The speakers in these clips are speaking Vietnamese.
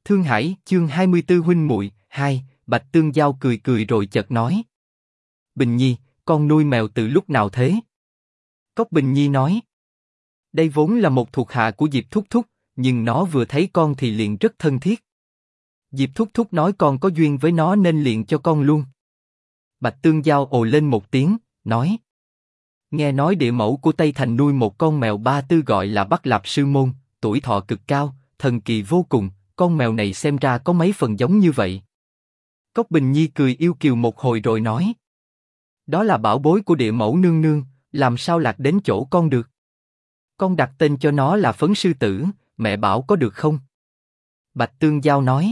Thương Hải, chương 24 huynh muội 2, Bạch Tương Giao cười cười rồi chợt nói. Bình Nhi, con nuôi mèo từ lúc nào thế? Cốc Bình Nhi nói. Đây vốn là một thuộc hạ của Diệp Thúc Thúc, nhưng nó vừa thấy con thì liền rất thân thiết. Diệp Thúc Thúc nói con có duyên với nó nên liền cho con luôn. Bạch Tương Giao ồ lên một tiếng, nói. Nghe nói địa mẫu của Tây Thành nuôi một con mèo ba tư gọi là Bắc Lạp Sư Môn, tuổi thọ cực cao, thần kỳ vô cùng, con mèo này xem ra có mấy phần giống như vậy. Cốc Bình Nhi cười yêu kiều một hồi rồi nói. Đó là bảo bối của địa mẫu nương nương, làm sao lạc đến chỗ con được? Con đặt tên cho nó là Phấn Sư Tử, mẹ bảo có được không? Bạch Tương Giao nói.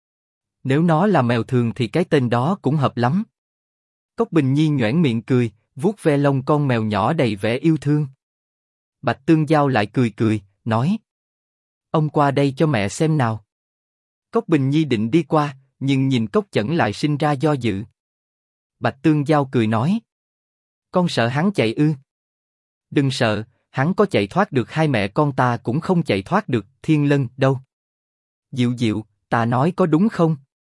Nếu nó là mèo thường thì cái tên đó cũng hợp lắm. Cốc Bình Nhi nhoẻn miệng cười, vuốt ve lông con mèo nhỏ đầy vẻ yêu thương. Bạch Tương Giao lại cười cười, nói. Ông qua đây cho mẹ xem nào. Cốc Bình Nhi định đi qua, nhưng nhìn Cốc Chẩn lại sinh ra do dự. Bạch Tương Giao cười nói. Con sợ hắn chạy ư? Đừng sợ, hắn có chạy thoát được hai mẹ con ta cũng không chạy thoát được Thiên Lân đâu. Diệu Diệu, ta nói có đúng không?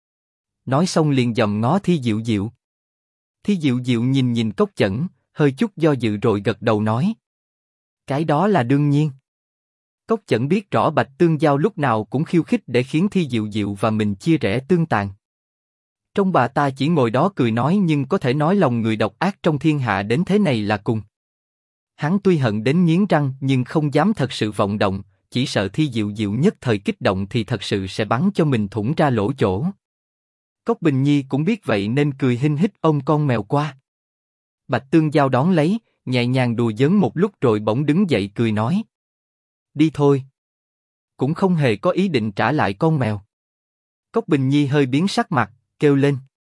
Nói xong liền dòm ngó Thi Diệu Diệu. Thi Diệu Diệu nhìn Cốc Chẩn, hơi chút do dự rồi gật đầu nói. Cái đó là đương nhiên. Cốc Chẩn biết rõ Bạch Tương Giao lúc nào cũng khiêu khích để khiến Thi Diệu Diệu và mình chia rẽ tương tàn. Trong bà ta chỉ ngồi đó cười nói nhưng có thể nói lòng người độc ác trong thiên hạ đến thế này là cùng. Hắn tuy hận đến nghiến răng nhưng không dám thật sự vọng động, chỉ sợ Thi Diệu Diệu nhất thời kích động thì thật sự sẽ bắn cho mình thủng ra lỗ chỗ. Cốc Bình Nhi cũng biết vậy nên cười hinh hít ôm con mèo qua. Bạch Tương Giao đón lấy, nhẹ nhàng đùa giỡn một lúc rồi bỗng đứng dậy cười nói. Đi thôi. Cũng không hề có ý định trả lại con mèo. Cốc Bình Nhi hơi biến sắc mặt, kêu lên.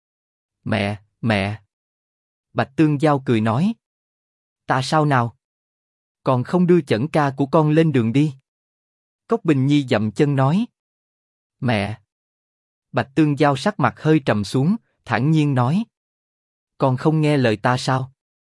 Mẹ, mẹ. Bạch Tương Giao cười nói. Ta sao nào? Còn không đưa Chẩn ca của con lên đường đi. Cốc Bình Nhi dậm chân nói. Mẹ. Bạch Tương Giao sắc mặt hơi trầm xuống, thản nhiên nói. Con không nghe lời ta sao?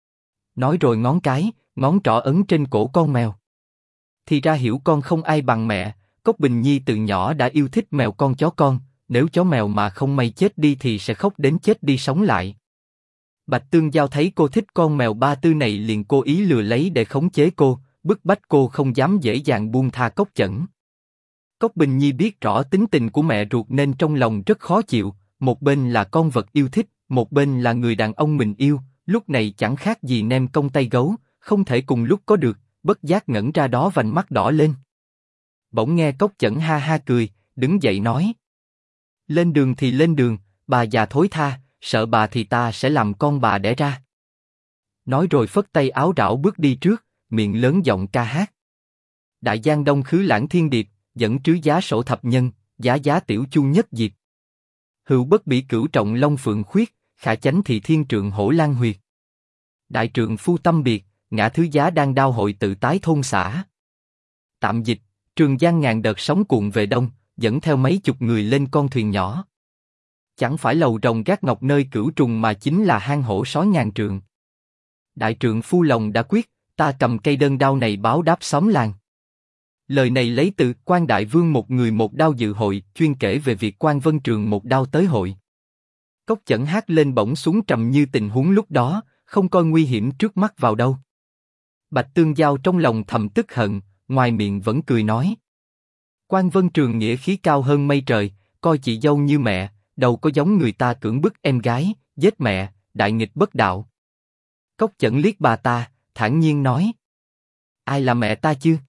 Nói rồi ngón trỏ ấn trên cổ con mèo. Thì ra hiểu con không ai bằng mẹ, Cốc Bình Nhi từ nhỏ đã yêu thích mèo con chó con, nếu chó mèo mà không may chết đi thì sẽ khóc đến chết đi sống lại. Bạch Tương Giao thấy cô thích con mèo ba tư này liền cố ý lừa lấy để khống chế cô, bức bách cô không dám dễ dàng buông tha Cốc Chẩn. Cốc Bình Nhi biết rõ tính tình của mẹ ruột nên trong lòng rất khó chịu, một bên là con vật yêu thích, một bên là người đàn ông mình yêu, lúc này chẳng khác gì nem cong tay gấu, không thể cùng lúc có được, bất giác ngẩn ra đó vành mắt đỏ lên. Bỗng nghe Cốc Chẩn ha ha cười, đứng dậy nói. Lên đường thì lên đường, bà già thối tha, sợ bà thì ta sẽ làm con bà đẻ ra. Nói rồi phất tay áo rảo bước đi trước, miệng lớn giọng ca hát. Đại giang đông khứ lãng thiên điệp, dẫn trứ giá sổ thập nhân, giá giá tiểu chu nhất diệp. Hữu bất bỉ cửu trọng long phượng khuyết, khả chánh thì thiên trượng hổ lan huyệt. Đại trượng phu tâm biệt, ngã thứ giá đang đao hội tự tái thôn xã. Tạm dịch, Trường Giang ngàn đợt sóng cuộn về đông, dẫn theo mấy chục người lên con thuyền nhỏ. Chẳng phải lầu rồng gác ngọc nơi cửu trùng mà chính là hang hổ sói ngàn trượng. Đại trượng phu lòng đã quyết, ta cầm cây đơn đao này báo đáp xóm làng. Lời này lấy từ Quan Đại Vương một người một đao dự hội, chuyên kể về việc Quan Vân Trường một đao tới hội. Cốc Chẩn hát lên bỗng xuống trầm như tình huống lúc đó, không coi nguy hiểm trước mắt vào đâu. Bạch Tương Giao trong lòng thầm tức hận, ngoài miệng vẫn cười nói. Quan Vân Trường nghĩa khí cao hơn mây trời, coi chị dâu như mẹ, đâu có giống người ta cưỡng bức em gái, giết mẹ, đại nghịch bất đạo. Cốc Chẩn liếc bà ta, thản nhiên nói. Ai là mẹ ta chứ?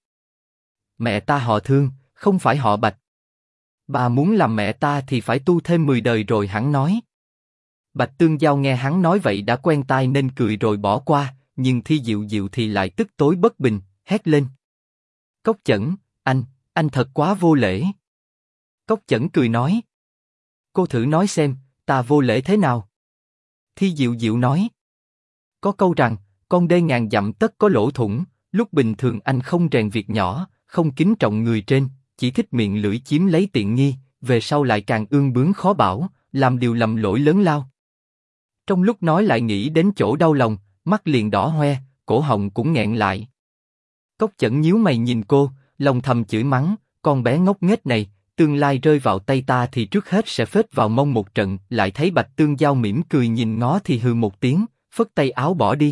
Mẹ ta họ Thương, không phải họ Bạch. Bà muốn làm mẹ ta thì phải tu thêm 10 đời rồi hắn nói. Bạch Tương Giao nghe hắn nói vậy đã quen tai nên cười rồi bỏ qua, nhưng Thi Diệu Diệu thì lại tức tối bất bình, hét lên. Cốc Chẩn, anh thật quá vô lễ. Cốc Chẩn cười nói. Cô thử nói xem, ta vô lễ thế nào? Thi Diệu Diệu nói. Có câu rằng, con đê ngàn dặm tất có lỗ thủng, lúc bình thường anh không rèn việc nhỏ, không kính trọng người trên, chỉ thích miệng lưỡi chiếm lấy tiện nghi, về sau lại càng ương bướng khó bảo, làm điều lầm lỗi lớn lao. Trong lúc nói lại nghĩ đến chỗ đau lòng, mắt liền đỏ hoe, cổ họng cũng nghẹn lại. Cốc Chẩn nhíu mày nhìn cô, lòng thầm chửi mắng, con bé ngốc nghếch này, tương lai rơi vào tay ta thì trước hết sẽ phết vào mông một trận. Lại thấy Bạch Tương Giao mỉm cười nhìn ngó thì hừ một tiếng, phất tay áo bỏ đi.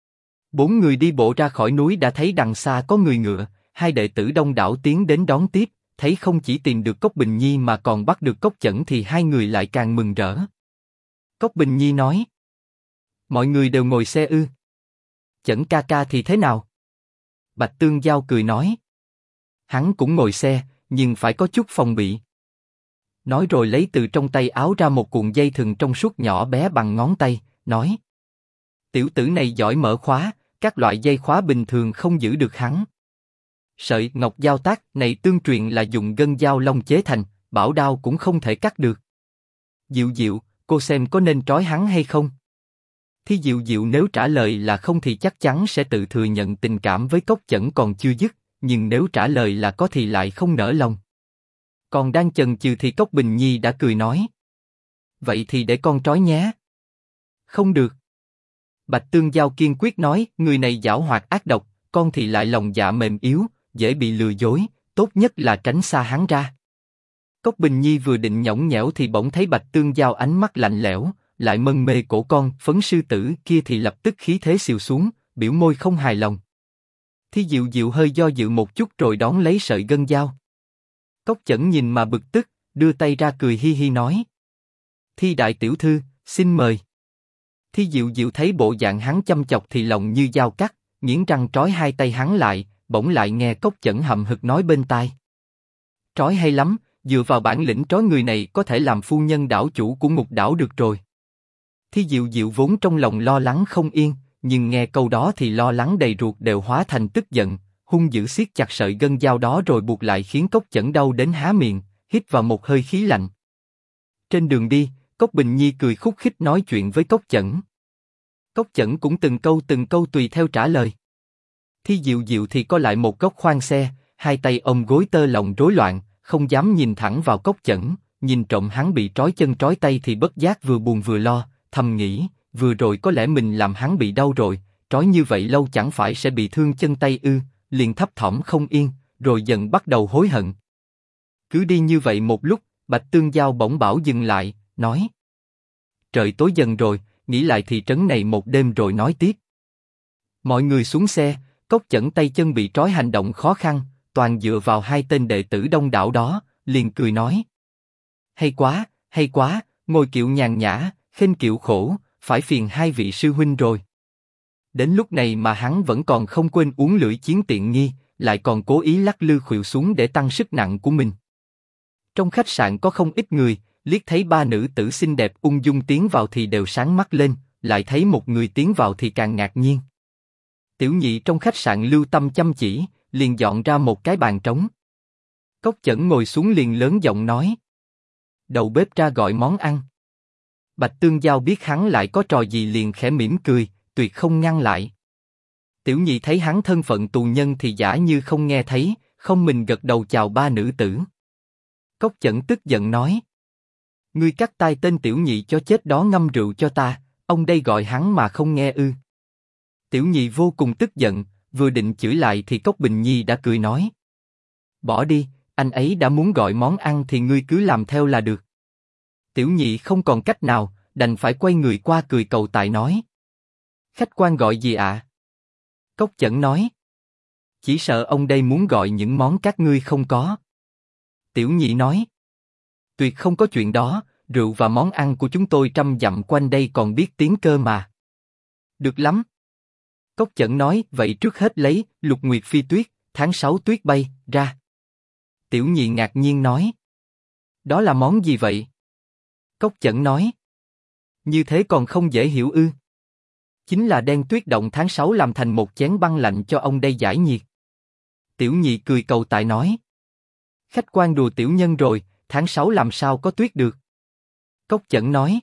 4 người đi bộ ra khỏi núi đã thấy đằng xa có người ngựa, hai đệ tử đông đảo tiến đến đón tiếp, thấy không chỉ tìm được Cốc Bình Nhi mà còn bắt được Cốc Chẩn thì hai người lại càng mừng rỡ. Cốc Bình Nhi nói: mọi người đều ngồi xe ư? Chẩn ca ca thì thế nào? Bạch Tương Giao cười nói: hắn cũng ngồi xe, nhưng phải có chút phòng bị. Nói rồi lấy từ trong tay áo ra một cuộn dây thừng trong suốt nhỏ bé bằng ngón tay, nói: tiểu tử này giỏi mở khóa, các loại dây khóa bình thường không giữ được hắn. Sợi ngọc dao tác này tương truyền là dùng gân dao long chế thành, bảo đao cũng không thể cắt được. Diệu Diệu, cô xem có nên trói hắn hay không? Thi Diệu Diệu nếu trả lời là không thì chắc chắn sẽ tự thừa nhận tình cảm với Cốc Chẩn còn chưa dứt, nhưng nếu trả lời là có thì lại không nỡ lòng. Còn đang chần chừ thì Cốc Bình Nhi đã cười nói: vậy thì để con trói nhé. Không được. Bạch Tương Giao kiên quyết nói: người này giảo hoạt ác độc, con thì lại lòng dạ mềm yếu, dễ bị lừa dối, tốt nhất là tránh xa hắn ra. Cốc Bình Nhi vừa định nhõng nhẽo thì bỗng thấy Bạch Tương Giao ánh mắt lạnh lẽo, lại mân mê cổ con phấn sư tử kia thì lập tức khí thế xìu xuống, biểu môi không hài lòng. Thi Diệu Diệu hơi do dự một chút rồi đón lấy sợi gân dao. Cốc Chẩn nhìn mà bực tức, đưa tay ra cười hi hi nói: Thi đại tiểu thư, xin mời. Thi Diệu Diệu thấy bộ dạng hắn chăm chọc thì lòng như dao cắt, nghiến răng trói hai tay hắn lại, bỗng lại nghe Cốc Chẩn hậm hực nói bên tai: trói hay lắm, dựa vào bản lĩnh trói người này có thể làm phu nhân đảo chủ của Ngục đảo được rồi. Thi Diệu Diệu vốn trong lòng lo lắng không yên, nhưng nghe câu đó thì lo lắng đầy ruột đều hóa thành tức giận, hung dữ siết chặt sợi gân dao đó rồi buộc lại khiến Cốc Chẩn đau đến há miệng, hít vào một hơi khí lạnh. Trên đường đi, Cốc Bình Nhi cười khúc khích nói chuyện với Cốc Chẩn. Cốc Chẩn cũng từng câu tùy theo trả lời. Thi Diệu Diệu thì có lại một góc khoang xe, hai tay ôm gối tơ lòng rối loạn, không dám nhìn thẳng vào Cốc Chẩn, nhìn trộm hắn bị trói chân trói tay thì bất giác vừa buồn vừa lo, thầm nghĩ, vừa rồi có lẽ mình làm hắn bị đau rồi, trói như vậy lâu chẳng phải sẽ bị thương chân tay ư, liền thấp thỏm không yên, rồi dần bắt đầu hối hận. Cứ đi như vậy một lúc, Bạch Tương Giao bỗng bảo dừng lại, nói: trời tối dần rồi, nghỉ lại thị trấn này một đêm rồi nói tiếp. Mọi người xuống xe, Cốc Chẩn tay chân bị trói hành động khó khăn, toàn dựa vào hai tên đệ tử đông đảo đó, liền cười nói: hay quá, ngồi kiệu nhàn nhã, khênh kiệu khổ, phải phiền hai vị sư huynh rồi. Đến lúc này mà hắn vẫn còn không quên uống lưỡi chiến tiện nghi, lại còn cố ý lắc lư khuỵu xuống để tăng sức nặng của mình. Trong khách sạn có không ít người, liếc thấy ba nữ tử xinh đẹp ung dung tiến vào thì đều sáng mắt lên, lại thấy một người tiến vào thì càng ngạc nhiên. Tiểu Nhị trong khách sạn lưu tâm chăm chỉ, liền dọn ra một cái bàn trống. Cốc Chẩn ngồi xuống liền lớn giọng nói: đầu bếp ra gọi món ăn. Bạch Tương Giao biết hắn lại có trò gì liền khẽ mỉm cười, tuyệt không ngăn lại. Tiểu Nhị thấy hắn thân phận tù nhân thì giả như không nghe thấy, không mình gật đầu chào ba nữ tử. Cốc Chẩn tức giận nói: ngươi cắt tai tên Tiểu Nhị cho chết đó ngâm rượu cho ta, ông đây gọi hắn mà không nghe ư? Tiểu Nhị vô cùng tức giận, vừa định chửi lại thì Cốc Bình Nhi đã cười nói: bỏ đi, anh ấy đã muốn gọi món ăn thì ngươi cứ làm theo là được. Tiểu Nhị không còn cách nào, đành phải quay người qua cười cầu tài nói: khách quan gọi gì ạ? Cốc Chẩn nói: chỉ sợ ông đây muốn gọi những món các ngươi không có. Tiểu Nhị nói: tuyệt không có chuyện đó, rượu và món ăn của chúng tôi trăm dặm quanh đây còn biết tiếng cơ mà. Được lắm. Cốc Chẩn nói: vậy trước hết lấy Lục Nguyệt Phi Tuyết, tháng 6 tuyết bay ra. Tiểu Nhị ngạc nhiên nói: đó là món gì vậy? Cốc Chẩn nói: như thế còn không dễ hiểu ư? Chính là đen tuyết động tháng 6 làm thành một chén băng lạnh cho ông đây giải nhiệt. Tiểu Nhị cười cầu tài nói: khách quan đùa tiểu nhân rồi, tháng 6 làm sao có tuyết được? Cốc Chẩn nói: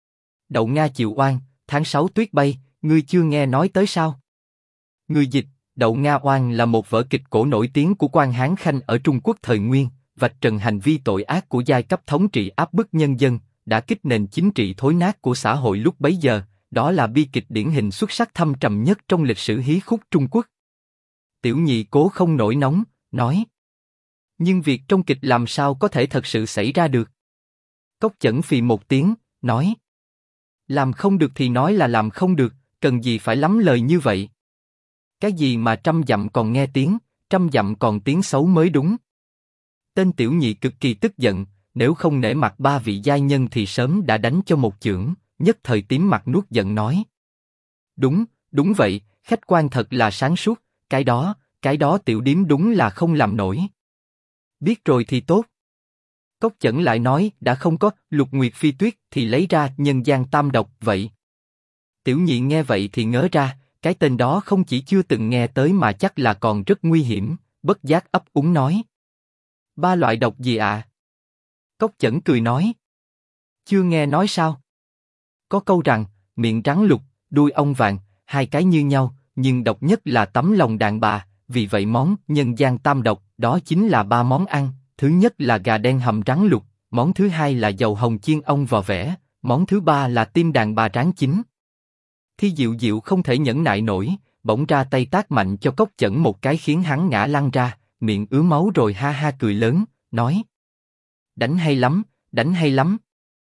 đậu Nga chịu oan, tháng 6 tuyết bay, ngươi chưa nghe nói tới sao? Người dịch, Đậu Nga oan là một vở kịch cổ nổi tiếng của quan Hán Khanh ở Trung Quốc thời Nguyên, vạch trần hành vi tội ác của giai cấp thống trị áp bức nhân dân, đã kích nền chính trị thối nát của xã hội lúc bấy giờ. Đó là bi kịch điển hình xuất sắc thâm trầm nhất trong lịch sử hí khúc Trung Quốc. Tiểu Nhị cố không nổi nóng, nói: Nhưng việc trong kịch làm sao có thể thật sự xảy ra được? Cốc Chẩn phì một tiếng, nói. Làm không được thì nói là làm không được, cần gì phải lắm lời như vậy? Cái gì mà trăm dặm còn nghe tiếng, trăm dặm còn tiếng xấu mới đúng. Tên tiểu nhị cực kỳ tức giận, nếu không nể mặt ba vị giai nhân thì sớm đã đánh cho một chưởng, nhất thời tím mặt nuốt giận nói. Đúng, đúng vậy, khách quan thật là sáng suốt, cái đó tiểu điếm đúng là không làm nổi. Biết rồi thì tốt. Cốc Chẩn lại nói, đã không có Lục Nguyệt Phi Tuyết thì lấy ra Nhân Gian Tam Độc vậy. Tiểu nhị nghe vậy thì ngớ ra, cái tên đó không chỉ chưa từng nghe tới mà chắc là còn rất nguy hiểm, bất giác ấp úng nói. Ba loại độc gì ạ? Cốc Chẩn cười nói. Chưa nghe nói sao? Có câu rằng, miệng rắn lục, đuôi ong vàng, hai cái như nhau, nhưng độc nhất là tấm lòng đàn bà, vì vậy món Nhân Gian Tam Độc đó chính là ba món ăn. Thứ nhất là gà đen hầm rắn lục, món thứ hai là dầu hồng chiên ong vò vẽ, món thứ ba là tim đàn bà rán chín. Thi Diệu Diệu không thể nhẫn nại nổi, bỗng ra tay tát mạnh cho Cốc Chẩn một cái khiến hắn ngã lăn ra, miệng ứa máu rồi ha ha cười lớn, nói: đánh hay lắm, đánh hay lắm.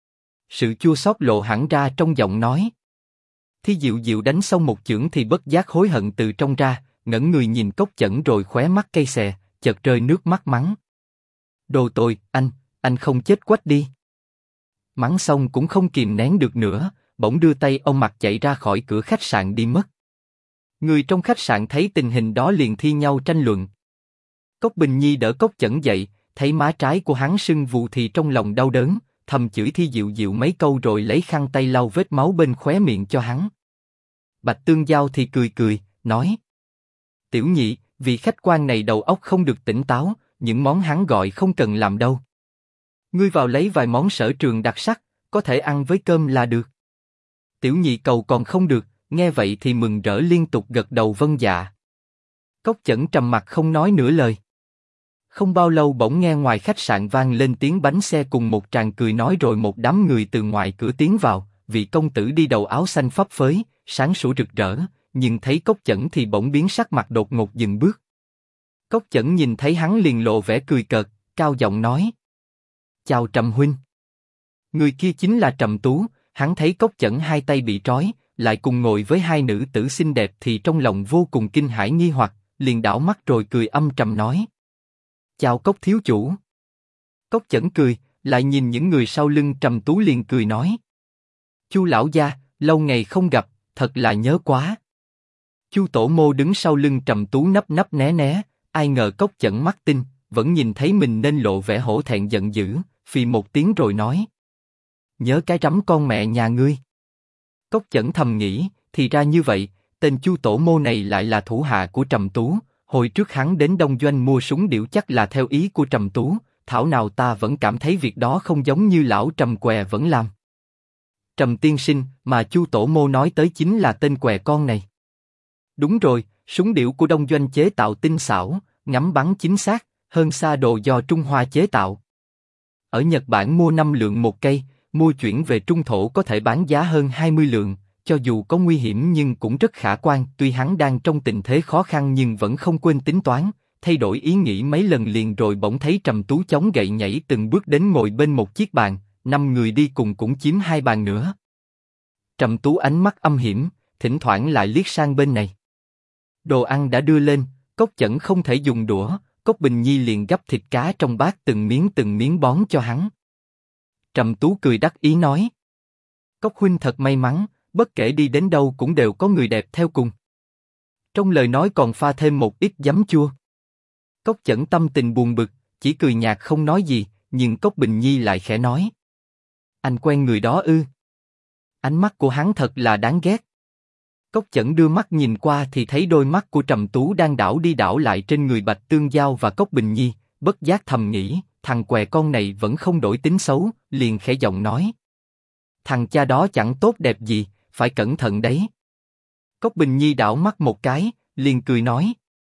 Sự chua xót lộ hẳn ra trong giọng nói. Thi Diệu Diệu đánh xong một chưởng thì bất giác hối hận từ trong ra, ngẩng người nhìn Cốc Chẩn rồi khóe mắt cay xè, chợt rơi nước mắt mắng: đồ tồi, anh không chết quách đi. Mắng xong cũng không kìm nén được nữa, bỗng đưa tay ôm mặt chạy ra khỏi cửa khách sạn đi mất. Người trong khách sạn thấy tình hình đó liền thi nhau tranh luận. Cốc Bình Nhi đỡ Cốc Chẩn dậy, thấy má trái của hắn sưng vù thì trong lòng đau đớn, thầm chửi Thi Diệu Diệu mấy câu rồi lấy khăn tay lau vết máu bên khóe miệng cho hắn. Bạch Tương Giao thì cười cười, nói: tiểu nhị, vị khách quan này đầu óc không được tỉnh táo, những món hắn gọi không cần làm đâu. Ngươi vào lấy vài món sở trường đặc sắc, có thể ăn với cơm là được. Tiểu nhị cầu còn không được, nghe vậy thì mừng rỡ liên tục gật đầu vâng dạ. Cốc Chẩn trầm mặt không nói nửa lời. Không bao lâu bỗng nghe ngoài khách sạn vang lên tiếng bánh xe cùng một tràng cười nói rồi một đám người từ ngoài cửa tiến vào, vị công tử đi đầu áo xanh phấp phới, sáng sủa rực rỡ, nhưng thấy Cốc Chẩn thì bỗng biến sắc mặt đột ngột dừng bước. Cốc Chẩn nhìn thấy hắn liền lộ vẻ cười cợt, cao giọng nói: chào Trầm huynh. Người kia chính là Trầm Tú. Hắn thấy Cốc Chẩn hai tay bị trói, lại cùng ngồi với hai nữ tử xinh đẹp thì trong lòng vô cùng kinh hãi nghi hoặc, liền đảo mắt rồi cười âm trầm nói: chào Cốc thiếu chủ. Cốc Chẩn cười, lại nhìn những người sau lưng Trầm Tú liền cười nói: Chu lão gia, lâu ngày không gặp, thật là nhớ quá. Chu Tổ Mô đứng sau lưng Trầm Tú nấp nấp né né, ai ngờ Cốc Chẩn mắt tinh, vẫn nhìn thấy mình nên lộ vẻ hổ thẹn giận dữ, phì một tiếng rồi nói: nhớ cái rắm con mẹ nhà ngươi. Cốc Chẩn thầm nghĩ, thì ra như vậy, tên Chu Tổ Mô này lại là thủ hạ của Trầm Tú. Hồi trước hắn đến Đông Doanh mua súng điểu chắc là theo ý của Trầm Tú, thảo nào ta vẫn cảm thấy việc đó không giống như lão Trầm què vẫn làm. Trầm tiên sinh, mà Chu Tổ Mô nói tới chính là tên què con này. Đúng rồi, súng điểu của Đông Doanh chế tạo tinh xảo, ngắm bắn chính xác, hơn xa đồ do Trung Hoa chế tạo. Ở Nhật Bản mua 5 lượng một cây, mua chuyển về Trung Thổ có thể bán giá hơn 20 lượng, cho dù có nguy hiểm nhưng cũng rất khả quan. Tuy hắn đang trong tình thế khó khăn nhưng vẫn không quên tính toán, thay đổi ý nghĩ mấy lần liền rồi bỗng thấy Trầm Tú chống gậy nhảy từng bước đến ngồi bên một chiếc bàn, 5 người đi cùng cũng chiếm 2 bàn nữa. Trầm Tú ánh mắt âm hiểm, thỉnh thoảng lại liếc sang bên này. Đồ ăn đã đưa lên, Cốc Chẩn không thể dùng đũa, Cốc Bình Nhi liền gắp thịt cá trong bát từng miếng bón cho hắn. Trầm Tú cười đắc ý nói: Cốc huynh thật may mắn, bất kể đi đến đâu cũng đều có người đẹp theo cùng. Trong lời nói còn pha thêm một ít giấm chua. Cốc Chẩn tâm tình buồn bực, chỉ cười nhạt không nói gì, nhưng Cốc Bình Nhi lại khẽ nói: anh quen người đó ư? Ánh mắt của hắn thật là đáng ghét. Cốc Chẩn đưa mắt nhìn qua thì thấy đôi mắt của Trầm Tú đang đảo đi đảo lại trên người Bạch Tương Giao và Cốc Bình Nhi, bất giác thầm nghĩ, thằng què con này vẫn không đổi tính xấu, liền khẽ giọng nói: thằng cha đó chẳng tốt đẹp gì, phải cẩn thận đấy. Cốc Bình Nhi đảo mắt một cái, liền cười nói: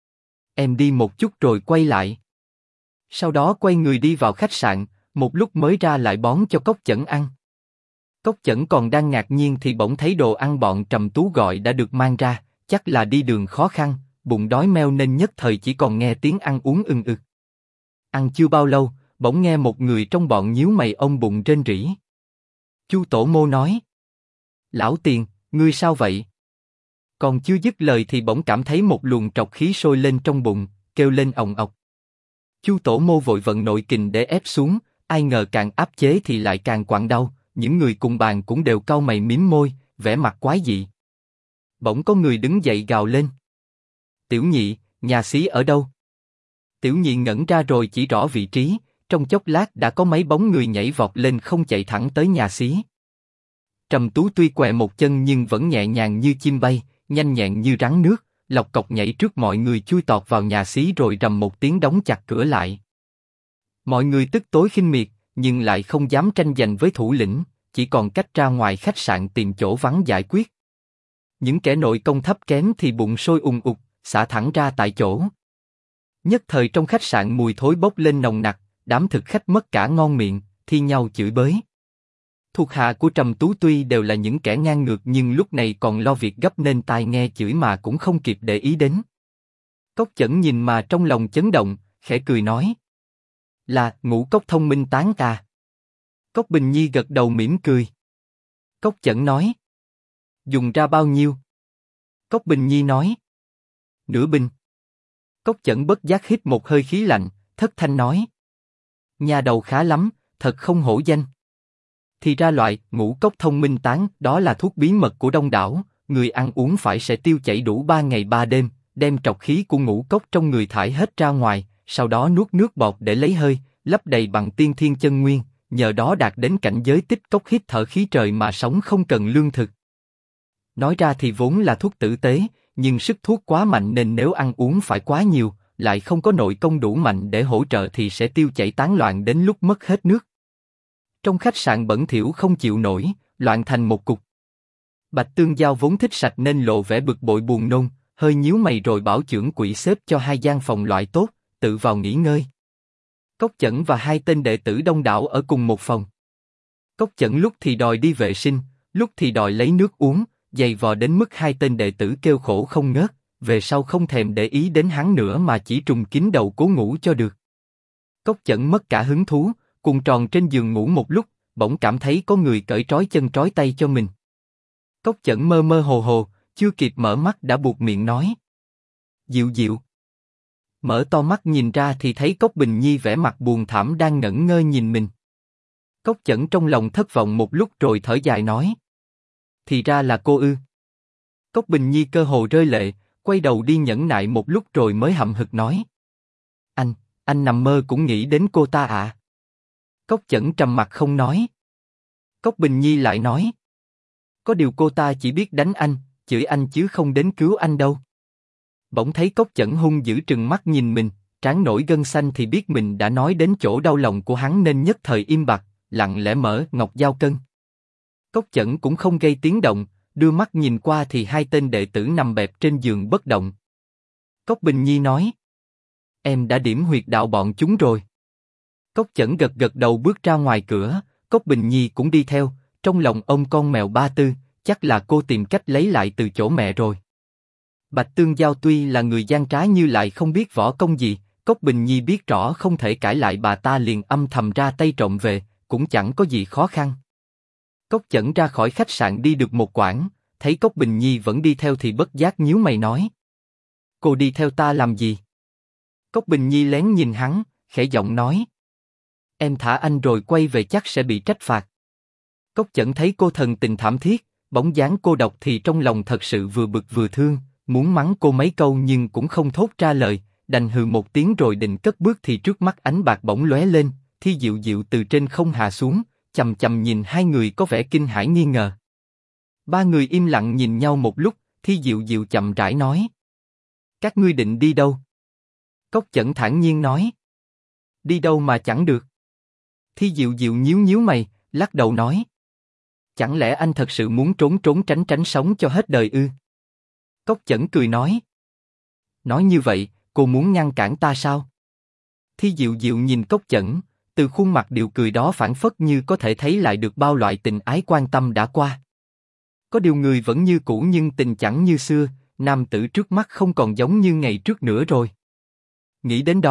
em đi một chút rồi quay lại. Sau đó quay người đi vào khách sạn, một lúc mới ra lại bón cho Cốc Chẩn ăn. Cốc Chẩn còn đang ngạc nhiên thì bỗng thấy đồ ăn bọn Trầm Tú gọi đã được mang ra, chắc là đi đường khó khăn, bụng đói meo nên nhất thời chỉ còn nghe tiếng ăn uống ưng ực. Ăn chưa bao lâu, bỗng nghe một người trong bọn nhíu mày ôm bụng rên rỉ. Chu Tổ Mô nói: Lão Tiền, ngươi sao vậy? Còn chưa dứt lời thì bỗng cảm thấy một luồng trọc khí sôi lên trong bụng, kêu lên ồng ọc. Chu Tổ Mô vội vận nội kình để ép xuống, ai ngờ càng áp chế thì lại càng quặn đau. Những người cùng bàn cũng đều cau mày mím môi, vẻ mặt quái dị. Bỗng có người đứng dậy gào lên: Tiểu Nhị, nhà xí ở đâu? Tiểu Nhị ngẩn ra rồi chỉ rõ vị trí, trong chốc lát đã có mấy bóng người nhảy vọt lên không chạy thẳng tới nhà xí. Trầm Tú tuy què một chân nhưng vẫn nhẹ nhàng như chim bay, nhanh nhẹn như rắn nước, lọc cọc nhảy trước mọi người chui tọt vào nhà xí rồi rầm một tiếng đóng chặt cửa lại. Mọi người tức tối khinh miệt, nhưng lại không dám tranh giành với thủ lĩnh, chỉ còn cách ra ngoài khách sạn tìm chỗ vắng giải quyết. Những kẻ nội công thấp kém thì bụng sôi ùng ục, xả thẳng ra tại chỗ. Nhất thời trong khách sạn mùi thối bốc lên nồng nặc, đám thực khách mất cả ngon miệng, thi nhau chửi bới. Thuộc hạ của Trầm Tú tuy đều là những kẻ ngang ngược nhưng lúc này còn lo việc gấp nên tai nghe chửi mà cũng không kịp để ý đến. Cốc Chẩn nhìn mà trong lòng chấn động, khẽ cười nói: Là Ngũ Cốc thông minh tán à? Cốc Bình Nhi gật đầu mỉm cười. Cốc Chẩn nói: Dùng ra bao nhiêu? Cốc Bình Nhi nói: Nửa bình. Cốc Chẩn bất giác hít một hơi khí lạnh, thất thanh nói: Nhà đầu khá lắm, thật không hổ danh. Thì ra loại Ngũ Cốc thông minh tán đó là thuốc bí mật của Đông Đảo, người ăn uống phải sẽ tiêu chảy đủ 3 ngày 3 đêm, đem trọc khí của ngũ cốc trong người thải hết ra ngoài, sau đó nuốt nước bọt để lấy hơi, lấp đầy bằng tiên thiên chân nguyên, nhờ đó đạt đến cảnh giới tích cốc hít thở khí trời mà sống không cần lương thực. Nói ra thì vốn là thuốc tử tế, nhưng sức thuốc quá mạnh nên nếu ăn uống phải quá nhiều, lại không có nội công đủ mạnh để hỗ trợ thì sẽ tiêu chảy tán loạn đến lúc mất hết nước. Trong khách sạn bẩn thỉu không chịu nổi, loạn thành một cục. Bạch Tương Giao vốn thích sạch nên lộ vẻ bực bội buồn nôn, hơi nhíu mày rồi bảo trưởng quỹ xếp cho 2 gian phòng loại tốt, tự vào nghỉ ngơi. Cốc Chẩn và 2 tên đệ tử Đông Đảo ở cùng một phòng. Cốc Chẩn lúc thì đòi đi vệ sinh, lúc thì đòi lấy nước uống, giày vò đến mức 2 tên đệ tử kêu khổ không ngớt, về sau không thèm để ý đến hắn nữa mà chỉ trùng kín đầu cố ngủ cho được. Cốc Chẩn mất cả hứng thú, cuộn tròn trên giường ngủ một lúc, bỗng cảm thấy có người cởi trói chân trói tay cho mình. Cốc Chẩn mơ mơ hồ hồ, chưa kịp mở mắt đã buột miệng nói: Diệu Diệu. Mở to mắt nhìn ra thì thấy Cốc Bình Nhi vẻ mặt buồn thảm đang ngẩn ngơ nhìn mình. Cốc Chẩn trong lòng thất vọng một lúc rồi thở dài nói: Thì ra là cô ư? Cốc Bình Nhi cơ hồ rơi lệ, quay đầu đi nhẫn nại một lúc rồi mới hậm hực nói: Anh nằm mơ cũng nghĩ đến cô ta à? Cốc Chẩn trầm mặt không nói. Cốc Bình Nhi lại nói: Có điều cô ta chỉ biết đánh anh, chửi anh chứ không đến cứu anh đâu. Bỗng thấy Cốc Chẩn hung dữ trừng mắt nhìn mình, trán nổi gân xanh thì biết mình đã nói đến chỗ đau lòng của hắn nên nhất thời im bặt, lặng lẽ mở ngọc giao cân. Cốc Chẩn cũng không gây tiếng động, đưa mắt nhìn qua thì 2 tên đệ tử nằm bẹp trên giường bất động. Cốc Bình Nhi nói: Em đã điểm huyệt đạo bọn chúng rồi. Cốc Chẩn gật gật đầu bước ra ngoài cửa, Cốc Bình Nhi cũng đi theo, trong lòng ôm con mèo Ba Tư, chắc là cô tìm cách lấy lại từ chỗ mẹ rồi. Bạch Tương Giao tuy là người gian trá như lại không biết võ công gì, Cốc Bình Nhi biết rõ không thể cãi lại bà ta liền âm thầm ra tay trộm về, cũng chẳng có gì khó khăn. Cốc Chẩn ra khỏi khách sạn đi được một quãng, thấy Cốc Bình Nhi vẫn đi theo thì bất giác nhíu mày nói: Cô đi theo ta làm gì? Cốc Bình Nhi lén nhìn hắn, khẽ giọng nói: Em thả anh rồi quay về chắc sẽ bị trách phạt. Cốc Chẩn thấy cô thần tình thảm thiết, bóng dáng cô độc thì trong lòng thật sự vừa bực vừa thương, muốn mắng cô mấy câu nhưng cũng không thốt ra lời, đành hừ một tiếng rồi định cất bước thì trước mắt ánh bạc bỗng lóe lên, Thi Diệu Diệu từ trên không hạ xuống, chằm chằm nhìn 2 người có vẻ kinh hãi nghi ngờ. 3 người im lặng nhìn nhau một lúc, Thi Diệu Diệu chậm rãi nói: Các ngươi định đi đâu? Cốc Chẩn thản nhiên nói: Đi đâu mà chẳng được. Thi Diệu Diệu nhíu nhíu mày, lắc đầu nói: Chẳng lẽ anh thật sự muốn trốn trốn tránh tránh sống cho hết đời ư? Cốc Chẩn cười nói: Nói như vậy, cô muốn ngăn cản ta sao? Thi Diệu Diệu nhìn Cốc Chẩn, từ khuôn mặt điệu cười đó phảng phất như có thể thấy lại được bao loại tình ái quan tâm đã qua. Có điều người vẫn như cũ nhưng tình chẳng như xưa, nam tử trước mắt không còn giống như ngày trước nữa rồi. Nghĩ đến đó,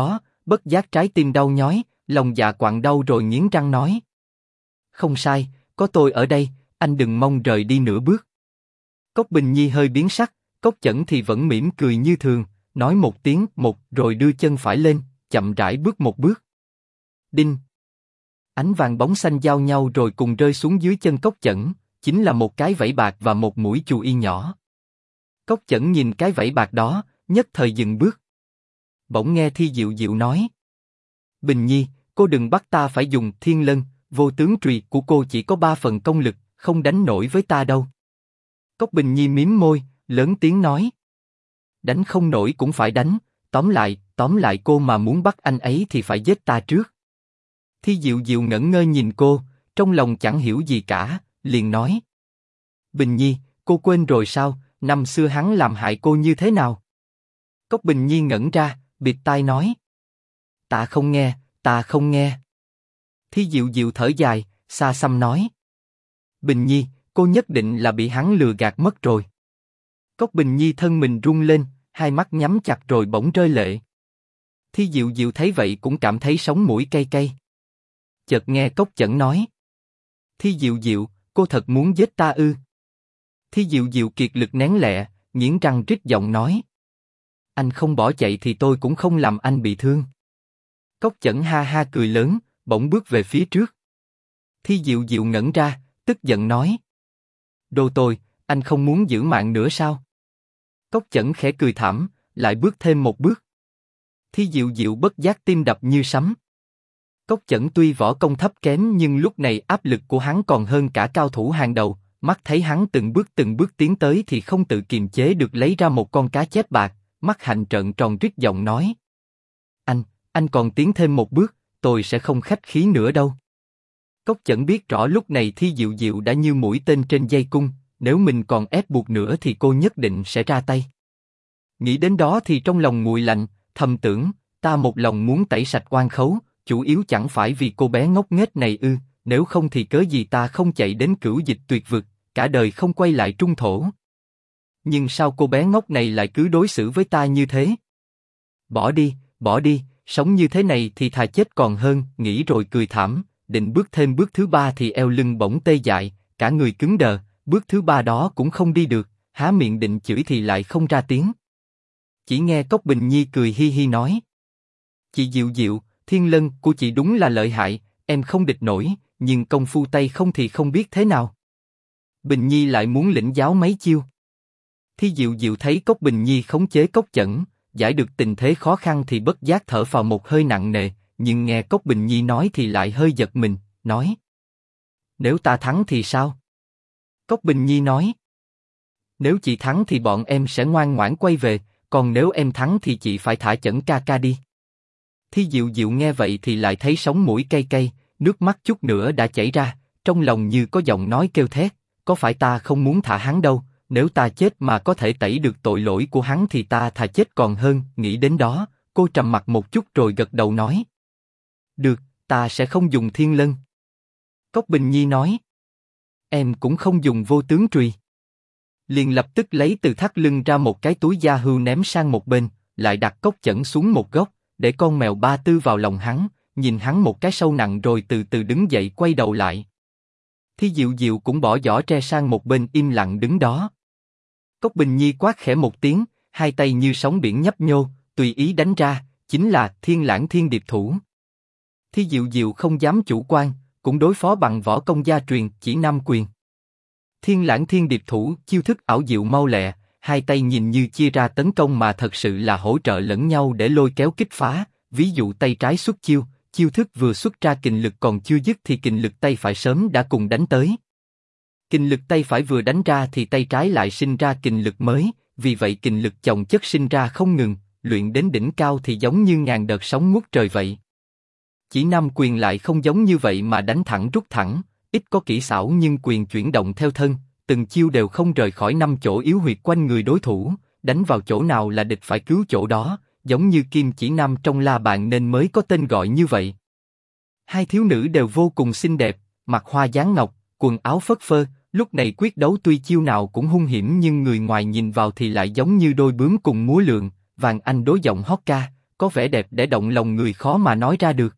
bất giác trái tim đau nhói, lòng dạ quặn đau rồi nghiến răng nói. Không sai, có tôi ở đây, anh đừng mong rời đi nửa bước. Cốc Bình Nhi hơi biến sắc, Cốc Chẩn thì vẫn mỉm cười như thường, nói một tiếng một rồi đưa chân phải lên, chậm rãi bước một bước. Đinh! Ánh vàng bóng xanh giao nhau rồi cùng rơi xuống dưới chân Cốc Chẩn, chính là một cái vảy bạc và một mũi chù y nhỏ. Cốc Chẩn nhìn cái vảy bạc đó, nhất thời dừng bước. Bỗng nghe Thi Diệu Diệu nói. Bình Nhi, cô đừng bắt ta phải dùng Thiên Lân, Vô Tướng Trùy của cô chỉ có 3 phần công lực, không đánh nổi với ta đâu. Cốc Bình Nhi mím môi, lớn tiếng nói. Đánh không nổi cũng phải đánh, tóm lại cô mà muốn bắt anh ấy thì phải giết ta trước. Thi Diệu Diệu ngẩn ngơ nhìn cô, trong lòng chẳng hiểu gì cả, liền nói. Bình Nhi, cô quên rồi sao, năm xưa hắn làm hại cô như thế nào? Cốc Bình Nhi ngẩn ra, bịt tai nói. Ta không nghe. Thi Diệu Diệu thở dài, xa xăm nói. Bình Nhi, cô nhất định là bị hắn lừa gạt mất rồi. Cốc Bình Nhi thân mình run lên, hai mắt nhắm chặt rồi bỗng rơi lệ. Thi Diệu Diệu thấy vậy cũng cảm thấy sống mũi cay cay. Chợt nghe Cốc Chẩn nói. Thi Diệu Diệu, cô thật muốn giết ta ư? Thi Diệu Diệu kiệt lực nén lệ, nghiến răng rít giọng nói. Anh không bỏ chạy thì tôi cũng không làm anh bị thương. Cốc Chẩn ha ha cười lớn, bỗng bước về phía trước. Thi Diệu Diệu ngẩn ra, tức giận nói. Đồ tồi, anh không muốn giữ mạng nữa sao? Cốc Chẩn khẽ cười thảm, lại bước thêm một bước. Thi Diệu Diệu bất giác tim đập như sấm. Cốc Chẩn tuy võ công thấp kém nhưng lúc này áp lực của hắn còn hơn cả cao thủ hàng đầu, mắt thấy hắn từng bước tiến tới thì không tự kiềm chế được lấy ra một con cá chép bạc, mắt hạnh trợn tròn rít giọng nói. Anh còn tiến thêm một bước, tôi sẽ không khách khí nữa đâu. Cốc Chẩn biết rõ lúc này Thi Diệu Diệu đã như mũi tên trên dây cung, nếu mình còn ép buộc nữa thì cô nhất định sẽ ra tay. Nghĩ đến đó thì trong lòng nguội lạnh, thầm tưởng, ta một lòng muốn tẩy sạch oan khấu, chủ yếu chẳng phải vì cô bé ngốc nghếch này ư, nếu không thì cớ gì ta không chạy đến Cửu Dịch Tuyệt Vực, cả đời không quay lại Trung Thổ. Nhưng sao cô bé ngốc này lại cứ đối xử với ta như thế? Bỏ đi, sống như thế này thì thà chết còn hơn, nghĩ rồi cười thảm, định bước thêm bước thứ 3 thì eo lưng bỗng tê dại, cả người cứng đờ, bước thứ 3 đó cũng không đi được, há miệng định chửi thì lại không ra tiếng. Chỉ nghe Cốc Bình Nhi cười hi hi nói. Chị Diệu Diệu, Thiên Lân của chị đúng là lợi hại, em không địch nổi, nhưng công phu tay không thì không biết thế nào. Bình Nhi lại muốn lĩnh giáo mấy chiêu. Thi Diệu Diệu thấy Cốc Bình Nhi khống chế Cốc Chẩn, giải được tình thế khó khăn thì bất giác thở phào một hơi nặng nề, nhưng nghe Cốc Bình Nhi nói thì lại hơi giật mình, nói. Nếu ta thắng thì sao? Cốc Bình Nhi nói. Nếu chị thắng thì bọn em sẽ ngoan ngoãn quay về, còn nếu em thắng thì chị phải thả Chẩn ca ca đi. Thi Diệu Diệu nghe vậy thì lại thấy sống mũi cay cay, nước mắt chút nữa đã chảy ra, trong lòng như có giọng nói kêu thét, có phải ta không muốn thả hắn đâu, nếu ta chết mà có thể tẩy được tội lỗi của hắn thì ta thà chết còn hơn. Nghĩ đến đó, cô trầm mặt một chút rồi gật đầu nói. Được, ta sẽ không dùng Thiên Lân. Cốc Bình Nhi nói. Em cũng không dùng Vô Tướng Trùy. Liền lập tức lấy từ thắt lưng ra một cái túi da hưu ném sang một bên, lại đặt Cốc Chẩn xuống một góc, để con mèo Ba Tư vào lòng hắn, nhìn hắn một cái sâu nặng rồi từ từ đứng dậy quay đầu lại. Thi Diệu Diệu cũng bỏ giỏ tre sang một bên im lặng đứng đó. Cốc Bình Nhi quát khẽ một tiếng, hai tay như sóng biển nhấp nhô, tùy ý đánh ra, chính là Thiên Lãng Thiên Điệp Thủ. Thi Diệu Diệu không dám chủ quan, cũng đối phó bằng võ công gia truyền Chỉ Nam Quyền. Thiên Lãng Thiên Điệp Thủ chiêu thức ảo diệu mau lẹ, hai tay nhìn như chia ra tấn công mà thật sự là hỗ trợ lẫn nhau để lôi kéo kích phá. Ví dụ tay trái xuất chiêu, chiêu thức vừa xuất ra kình lực còn chưa dứt thì kình lực tay phải sớm đã cùng đánh tới. Kình lực tay phải vừa đánh ra thì tay trái lại sinh ra kình lực mới, vì vậy kình lực chồng chất sinh ra không ngừng, luyện đến đỉnh cao thì giống như ngàn đợt sóng ngút trời vậy. Chỉ Nam Quyền lại không giống như vậy mà đánh thẳng rút thẳng, ít có kỹ xảo nhưng quyền chuyển động theo thân, từng chiêu đều không rời khỏi 5 chỗ yếu huyệt quanh người đối thủ, đánh vào chỗ nào là địch phải cứu chỗ đó, giống như Kim Chỉ Nam trong La Bàn nên mới có tên gọi như vậy. Hai thiếu nữ đều vô cùng xinh đẹp, mặt hoa dáng ngọc, quần áo phất phơ, lúc này quyết đấu tuy chiêu nào cũng hung hiểm nhưng người ngoài nhìn vào thì lại giống như đôi bướm cùng múa lượn. Vàng Anh đối giọng hót ca, có vẻ đẹp để động lòng người khó mà nói ra được.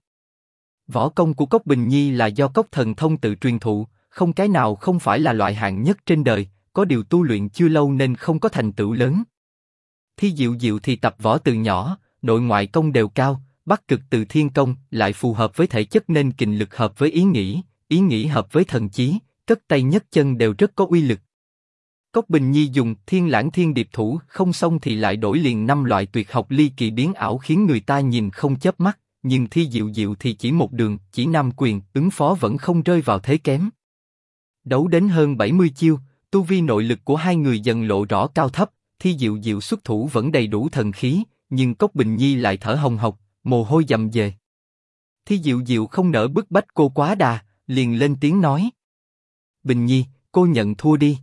Võ công của Cốc Bình Nhi là do Cốc Thần Thông tự truyền thụ, không cái nào không phải là loại hạng nhất trên đời, có điều tu luyện chưa lâu nên không có thành tựu lớn. Thi Diệu Diệu thì tập võ từ nhỏ, nội ngoại công đều cao, Bắc Cực Từ Thiên Công lại phù hợp với thể chất nên kình lực hợp với ý nghĩ hợp với thần chí, cất tay nhấc chân đều rất có uy lực. Cốc Bình Nhi dùng Thiên Lãng Thiên Điệp Thủ không xong thì lại đổi liền 5 loại tuyệt học ly kỳ biến ảo khiến người ta nhìn không chớp mắt, nhưng Thi Diệu Diệu thì chỉ một đường, chỉ nam quyền, ứng phó vẫn không rơi vào thế kém. Đấu đến hơn 70 chiêu, tu vi nội lực của hai người dần lộ rõ cao thấp, Thi Diệu Diệu xuất thủ vẫn đầy đủ thần khí, nhưng Cốc Bình Nhi lại thở hồng hộc, mồ hôi dầm dề. Thi Diệu Diệu không nỡ bức bách cô quá đà, liền lên tiếng nói: Bình Nhi, cô nhận thua đi.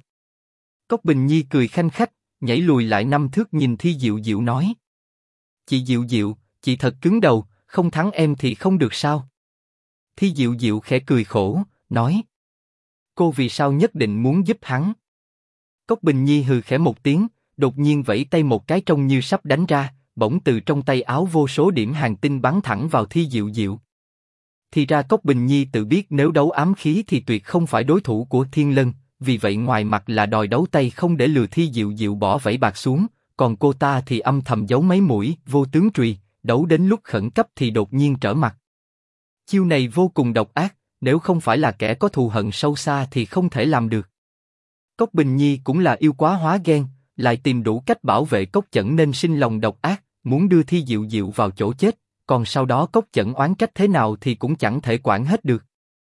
Cốc Bình Nhi cười khanh khách, nhảy lùi lại 5 thước nhìn Thi Diệu Diệu nói: Chị Diệu Diệu, chị thật cứng đầu, không thắng em thì không được sao? Thi Diệu Diệu khẽ cười khổ, nói: Cô vì sao nhất định muốn giúp hắn? Cốc Bình Nhi hừ khẽ một tiếng, đột nhiên vẫy tay một cái trông như sắp đánh ra, bỗng từ trong tay áo vô số điểm hàng tinh bắn thẳng vào Thi Diệu Diệu. Thì ra Cốc Bình Nhi tự biết nếu đấu ám khí thì tuyệt không phải đối thủ của Thiên Lân, vì vậy ngoài mặt là đòi đấu tay không để lừa Thi Diệu Diệu bỏ vẫy bạc xuống, còn cô ta thì âm thầm giấu mấy mũi vô tướng trùy, đấu đến lúc khẩn cấp thì đột nhiên trở mặt. Chiêu này vô cùng độc ác, nếu không phải là kẻ có thù hận sâu xa thì không thể làm được. Cốc Bình Nhi cũng là yêu quá hóa ghen, lại tìm đủ cách bảo vệ Cốc Chẩn nên sinh lòng độc ác, muốn đưa Thi Diệu Diệu vào chỗ chết, còn sau đó Cốc Chẩn oán trách thế nào thì cũng chẳng thể quản hết được.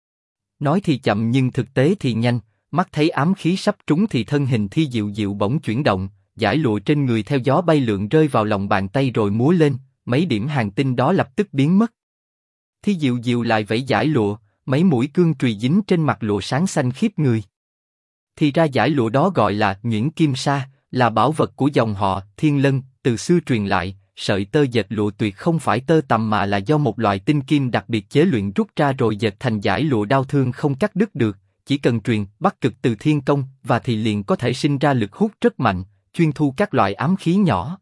Nói thì chậm nhưng thực tế thì nhanh, mắt thấy ám khí sắp trúng thì thân hình Thi Diệu Diệu bỗng chuyển động, dải lụa trên người theo gió bay lượn rơi vào lòng bàn tay rồi múa lên, mấy điểm hàng tinh đó lập tức biến mất. Thi Diệu Diệu lại vẫy dải lụa, mấy mũi cương chùy dính trên mặt lụa sáng xanh khiếp người. Thì ra dải lụa đó gọi là Nhuyễn Kim Sa, là bảo vật của dòng họ Thiên Lân, từ xưa truyền lại. Sợi tơ dệt lụa tuyệt không phải tơ tằm mà là do một loại tinh kim đặc biệt chế luyện rút ra rồi dệt thành dải lụa đao thương không cắt đứt được. Chỉ cần truyền Bắc Cực Từ Thiên Công và thì liền có thể sinh ra lực hút rất mạnh, chuyên thu các loại ám khí nhỏ.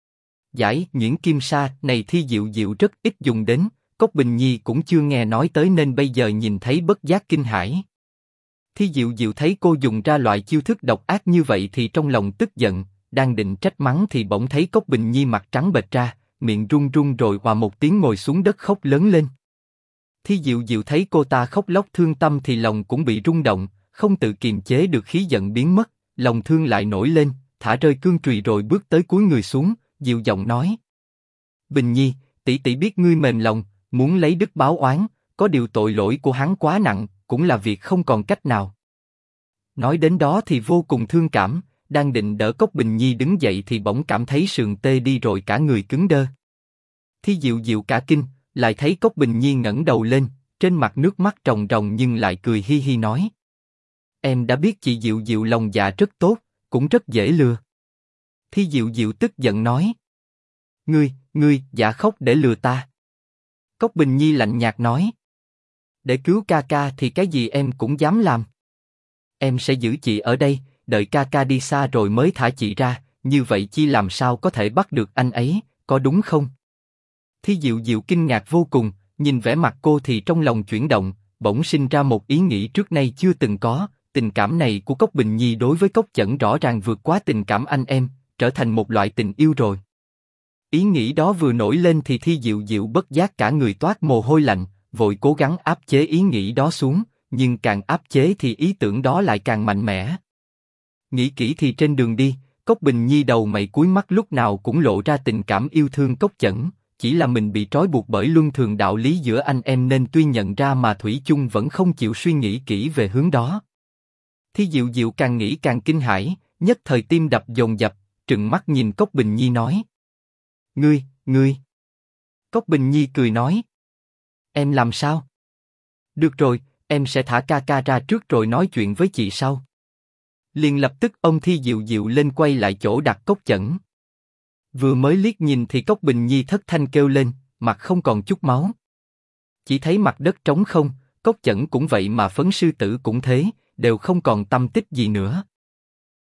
Dải Nhuyễn Kim Sa này Thi Diệu Diệu rất ít dùng đến, Cốc Bình Nhi cũng chưa nghe nói tới nên bây giờ nhìn thấy bất giác kinh hãi. Thi Diệu Diệu thấy cô dùng ra loại chiêu thức độc ác như vậy thì trong lòng tức giận, đang định trách mắng thì bỗng thấy Cốc Bình Nhi mặt trắng bệch ra, miệng run run rồi òa một tiếng ngồi xuống đất khóc lớn lên. Thi Diệu Diệu thấy cô ta khóc lóc thương tâm thì lòng cũng bị rung động, không tự kiềm chế được khí giận biến mất, lòng thương lại nổi lên, thả rơi cương chùy rồi bước tới cúi người xuống, dịu giọng nói: Bình Nhi, tỷ tỷ biết ngươi mềm lòng, muốn lấy đức báo oán, có điều tội lỗi của hắn quá nặng, cũng là việc không còn cách nào. Nói đến đó thì vô cùng thương cảm, đang định đỡ Cốc Bình Nhi đứng dậy thì bỗng cảm thấy sườn tê đi rồi cả người cứng đơ. Thi Diệu Diệu cả kinh, lại thấy Cốc Bình Nhi ngẩng đầu lên, trên mặt nước mắt ròng ròng nhưng lại cười hi hi nói: Em đã biết chị Diệu Diệu lòng dạ rất tốt, cũng rất dễ lừa. Thi Diệu Diệu tức giận nói: Ngươi giả khóc để lừa ta. Cốc Bình Nhi lạnh nhạt nói: Để cứu ca ca thì cái gì em cũng dám làm. Em sẽ giữ chị ở đây, đợi ca ca đi xa rồi mới thả chị ra, như vậy chi làm sao có thể bắt được anh ấy, có đúng không? Thi Diệu Diệu kinh ngạc vô cùng, nhìn vẻ mặt cô thì trong lòng chuyển động, bỗng sinh ra một ý nghĩ trước nay chưa từng có, tình cảm này của Cốc Bình Nhi đối với Cốc Chẩn rõ ràng vượt quá tình cảm anh em, trở thành một loại tình yêu rồi. Ý nghĩ đó vừa nổi lên thì Thi Diệu Diệu bất giác cả người toát mồ hôi lạnh, vội cố gắng áp chế ý nghĩ đó xuống, nhưng càng áp chế thì ý tưởng đó lại càng mạnh mẽ. Nghĩ kỹ thì trên đường đi, Cốc Bình Nhi đầu mày cúi mắt lúc nào cũng lộ ra tình cảm yêu thương Cốc Chẩn, chỉ là mình bị trói buộc bởi luân thường đạo lý giữa anh em nên tuy nhận ra mà thủy chung vẫn không chịu suy nghĩ kỹ về hướng đó. Thi Diệu Diệu càng nghĩ càng kinh hãi, nhất thời tim đập dồn dập, trừng mắt nhìn Cốc Bình Nhi nói: Ngươi. Cốc Bình Nhi cười nói: Em làm sao? Được rồi, em sẽ thả ca ca ra trước rồi nói chuyện với chị sau. Liền lập tức ông Thi Diệu Diệu lên quay lại chỗ đặt Cốc Chẩn. Vừa mới liếc nhìn thì Cốc Bình Nhi thất thanh kêu lên, mặt không còn chút máu. Chỉ thấy mặt đất trống không, Cốc Chẩn cũng vậy mà Phấn Sư Tử cũng thế, đều không còn tâm tích gì nữa.